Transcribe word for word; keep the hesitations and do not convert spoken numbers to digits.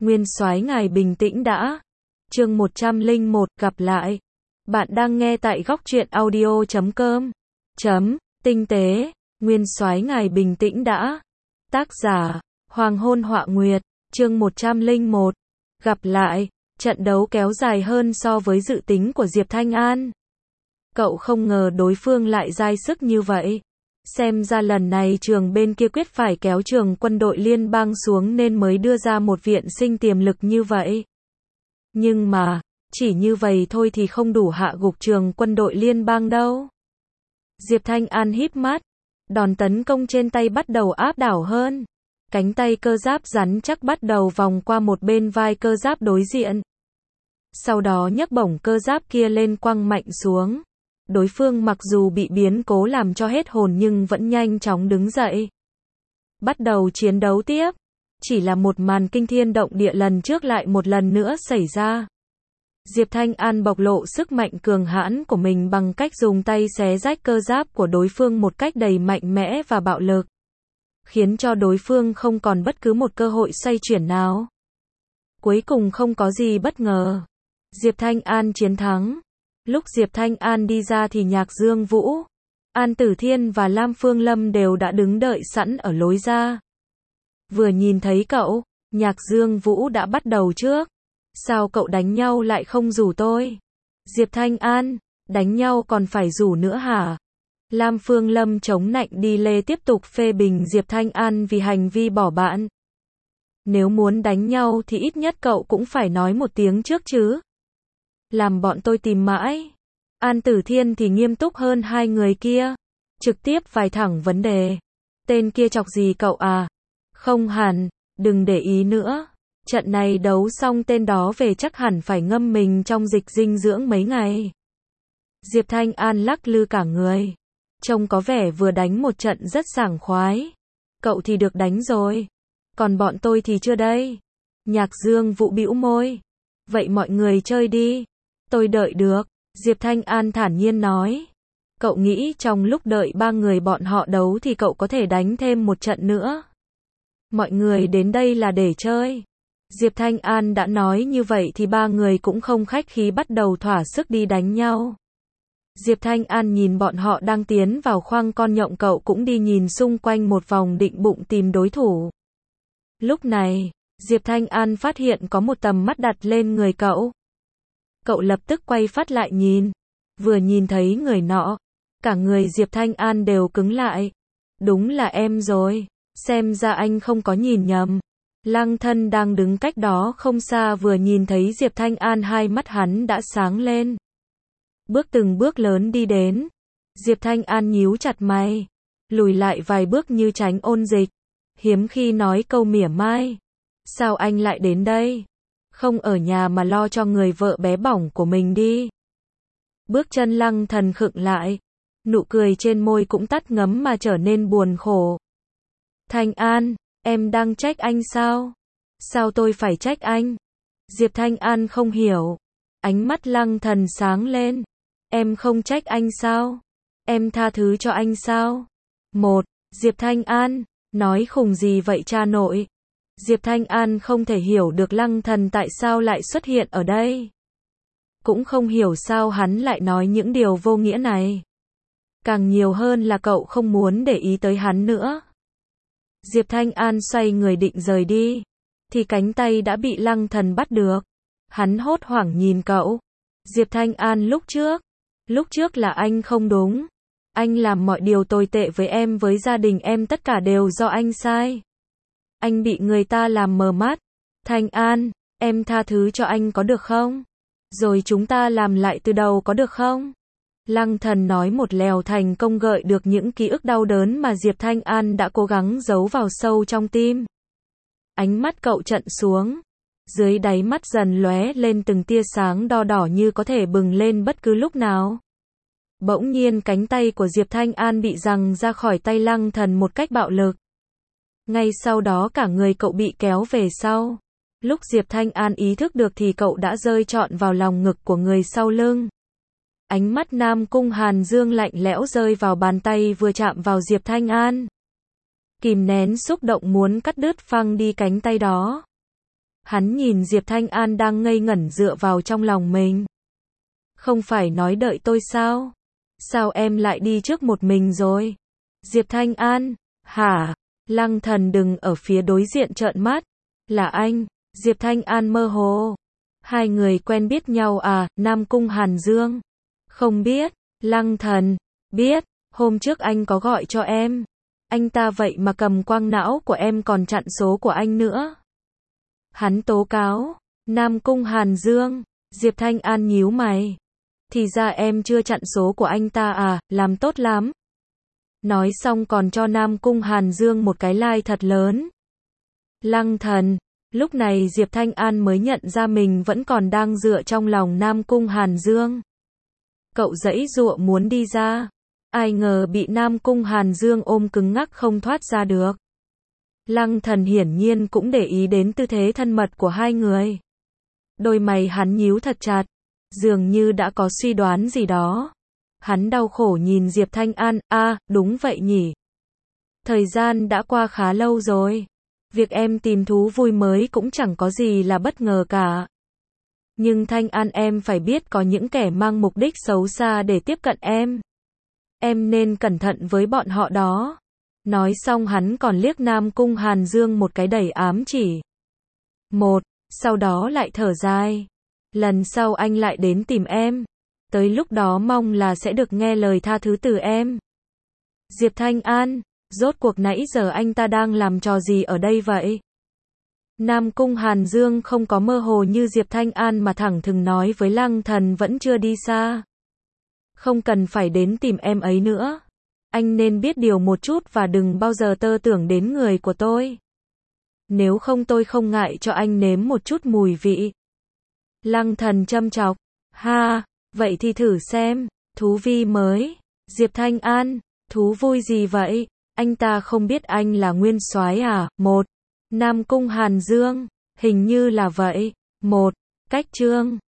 Nguyên soái ngài bình tĩnh đã. Chương một trăm lẻ một, gặp lại. Bạn đang nghe tại góc truyện audio chấm com. Chấm, tinh tế, Nguyên soái ngài bình tĩnh đã. Tác giả, Hoàng hôn họa nguyệt, chương một trăm lẻ một. Gặp lại, trận đấu kéo dài hơn so với dự tính của Diệp Thanh An. Cậu không ngờ đối phương lại dai sức như vậy. Xem ra lần này trường bên kia quyết phải kéo trường quân đội liên bang xuống nên mới đưa ra một viện sinh tiềm lực như vậy. Nhưng mà, chỉ như vậy thôi thì không đủ hạ gục trường quân đội liên bang đâu. Diệp Thanh An híp mắt, đòn tấn công trên tay bắt đầu áp đảo hơn. Cánh tay cơ giáp rắn chắc bắt đầu vòng qua một bên vai cơ giáp đối diện. Sau đó nhấc bổng cơ giáp kia lên quăng mạnh xuống. Đối phương mặc dù bị biến cố làm cho hết hồn nhưng vẫn nhanh chóng đứng dậy. Bắt đầu chiến đấu tiếp. Chỉ là một màn kinh thiên động địa lần trước lại một lần nữa xảy ra. Diệp Thanh An bộc lộ sức mạnh cường hãn của mình bằng cách dùng tay xé rách cơ giáp của đối phương một cách đầy mạnh mẽ và bạo lực. Khiến cho đối phương không còn bất cứ một cơ hội xoay chuyển nào. Cuối cùng không có gì bất ngờ. Diệp Thanh An chiến thắng. Lúc Diệp Thanh An đi ra thì Nhạc Dương Vũ, An Tử Thiên và Lam Phương Lâm đều đã đứng đợi sẵn ở lối ra. Vừa nhìn thấy cậu, Nhạc Dương Vũ đã bắt đầu trước. Sao cậu đánh nhau lại không rủ tôi? Diệp Thanh An, đánh nhau còn phải rủ nữa hả? Lam Phương Lâm chống nạnh đi lê tiếp tục phê bình Diệp Thanh An vì hành vi bỏ bạn. Nếu muốn đánh nhau thì ít nhất cậu cũng phải nói một tiếng trước chứ. Làm bọn tôi tìm mãi. An Tử Thiên thì nghiêm túc hơn hai người kia. Trực tiếp vài thẳng vấn đề. Tên kia chọc gì cậu à? Không hẳn, đừng để ý nữa. Trận này đấu xong tên đó về chắc hẳn phải ngâm mình trong dịch dinh dưỡng mấy ngày. Diệp Thanh An lắc lư cả người. Trông có vẻ vừa đánh một trận rất sảng khoái. Cậu thì được đánh rồi. Còn bọn tôi thì chưa đây. Nhạc Dương Vũ bĩu môi. Vậy mọi người chơi đi. Tôi đợi được. Diệp Thanh An thản nhiên nói. Cậu nghĩ trong lúc đợi ba người bọn họ đấu thì cậu có thể đánh thêm một trận nữa. Mọi người đến đây là để chơi. Diệp Thanh An đã nói như vậy thì ba người cũng không khách khí bắt đầu thỏa sức đi đánh nhau. Diệp Thanh An nhìn bọn họ đang tiến vào khoang con nhộng, cậu cũng đi nhìn xung quanh một vòng định bụng tìm đối thủ. Lúc này, Diệp Thanh An phát hiện có một tầm mắt đặt lên người cậu. Cậu lập tức quay phát lại nhìn. Vừa nhìn thấy người nọ, cả người Diệp Thanh An đều cứng lại. Đúng là em rồi. Xem ra anh không có nhìn nhầm. Lăng Thân đang đứng cách đó không xa vừa nhìn thấy Diệp Thanh An, hai mắt hắn đã sáng lên. Bước từng bước lớn đi đến. Diệp Thanh An nhíu chặt mày. Lùi lại vài bước như tránh ôn dịch. Hiếm khi nói câu mỉa mai. Sao anh lại đến đây? Không ở nhà mà lo cho người vợ bé bỏng của mình đi. Bước chân Lăng Thần khựng lại. Nụ cười trên môi cũng tắt ngấm mà trở nên buồn khổ. Thanh An, em đang trách anh sao? Sao tôi phải trách anh? Diệp Thanh An không hiểu. Ánh mắt Lăng Thần sáng lên. Em không trách anh sao? Em tha thứ cho anh sao? Một, Diệp Thanh An, nói khùng gì vậy cha nội? Diệp Thanh An không thể hiểu được Lăng Thần tại sao lại xuất hiện ở đây. Cũng không hiểu sao hắn lại nói những điều vô nghĩa này. Càng nhiều hơn là cậu không muốn để ý tới hắn nữa. Diệp Thanh An xoay người định rời đi. Thì cánh tay đã bị Lăng Thần bắt được. Hắn hốt hoảng nhìn cậu. Diệp Thanh An lúc trước. Lúc trước là anh không đúng. Anh làm mọi điều tồi tệ với em, với gia đình em, tất cả đều do anh sai. Anh bị người ta làm mờ mắt. Thanh An, em tha thứ cho anh có được không? Rồi chúng ta làm lại từ đầu có được không? Lăng Thần nói một lèo thành công gợi được những ký ức đau đớn mà Diệp Thanh An đã cố gắng giấu vào sâu trong tim. Ánh mắt cậu trợn xuống. Dưới đáy mắt dần lóe lên từng tia sáng đo đỏ như có thể bừng lên bất cứ lúc nào. Bỗng nhiên cánh tay của Diệp Thanh An bị giằng ra khỏi tay Lăng Thần một cách bạo lực. Ngay sau đó cả người cậu bị kéo về sau. Lúc Diệp Thanh An ý thức được thì cậu đã rơi trọn vào lòng ngực của người sau lưng. Ánh mắt Nam Cung Hàn Dương lạnh lẽo rơi vào bàn tay vừa chạm vào Diệp Thanh An. Kìm nén xúc động muốn cắt đứt phăng đi cánh tay đó. Hắn nhìn Diệp Thanh An đang ngây ngẩn dựa vào trong lòng mình. Không phải nói đợi tôi sao? Sao em lại đi trước một mình rồi? Diệp Thanh An, hả? Lăng Thần đừng ở phía đối diện trợn mắt. Là anh, Diệp Thanh An mơ hồ. Hai người quen biết nhau à, Nam Cung Hàn Dương? Không biết, Lăng Thần, biết, hôm trước anh có gọi cho em. Anh ta vậy mà cầm quang não của em còn chặn số của anh nữa. Hắn tố cáo, Nam Cung Hàn Dương, Diệp Thanh An nhíu mày. Thì ra em chưa chặn số của anh ta à, làm tốt lắm. Nói xong còn cho Nam Cung Hàn Dương một cái like thật lớn. Lăng Thần, lúc này Diệp Thanh An mới nhận ra mình vẫn còn đang dựa trong lòng Nam Cung Hàn Dương. Cậu giãy giụa muốn đi ra, ai ngờ bị Nam Cung Hàn Dương ôm cứng ngắc không thoát ra được. Lăng Thần hiển nhiên cũng để ý đến tư thế thân mật của hai người. Đôi mày hắn nhíu thật chặt, dường như đã có suy đoán gì đó. Hắn đau khổ nhìn Diệp Thanh An, a, à, đúng vậy nhỉ. Thời gian đã qua khá lâu rồi. Việc em tìm thú vui mới cũng chẳng có gì là bất ngờ cả. Nhưng Thanh An em phải biết có những kẻ mang mục đích xấu xa để tiếp cận em. Em nên cẩn thận với bọn họ đó. Nói xong hắn còn liếc Nam Cung Hàn Dương một cái đầy ám chỉ. Một, sau đó lại thở dài. Lần sau anh lại đến tìm em. Tới lúc đó mong là sẽ được nghe lời tha thứ từ em. Diệp Thanh An, rốt cuộc nãy giờ anh ta đang làm trò gì ở đây vậy? Nam Cung Hàn Dương không có mơ hồ như Diệp Thanh An mà thẳng thừng nói với Lăng Thần vẫn chưa đi xa. Không cần phải đến tìm em ấy nữa. Anh nên biết điều một chút và đừng bao giờ tơ tưởng đến người của tôi. Nếu không tôi không ngại cho anh nếm một chút mùi vị. Lăng Thần châm chọc. Ha, vậy thì thử xem. Thú vi mới. Diệp Thanh An, thú vui gì vậy? Anh ta không biết anh là nguyên soái à? Một. Nam Cung Hàn Dương, hình như là vậy. Một. Cách chương.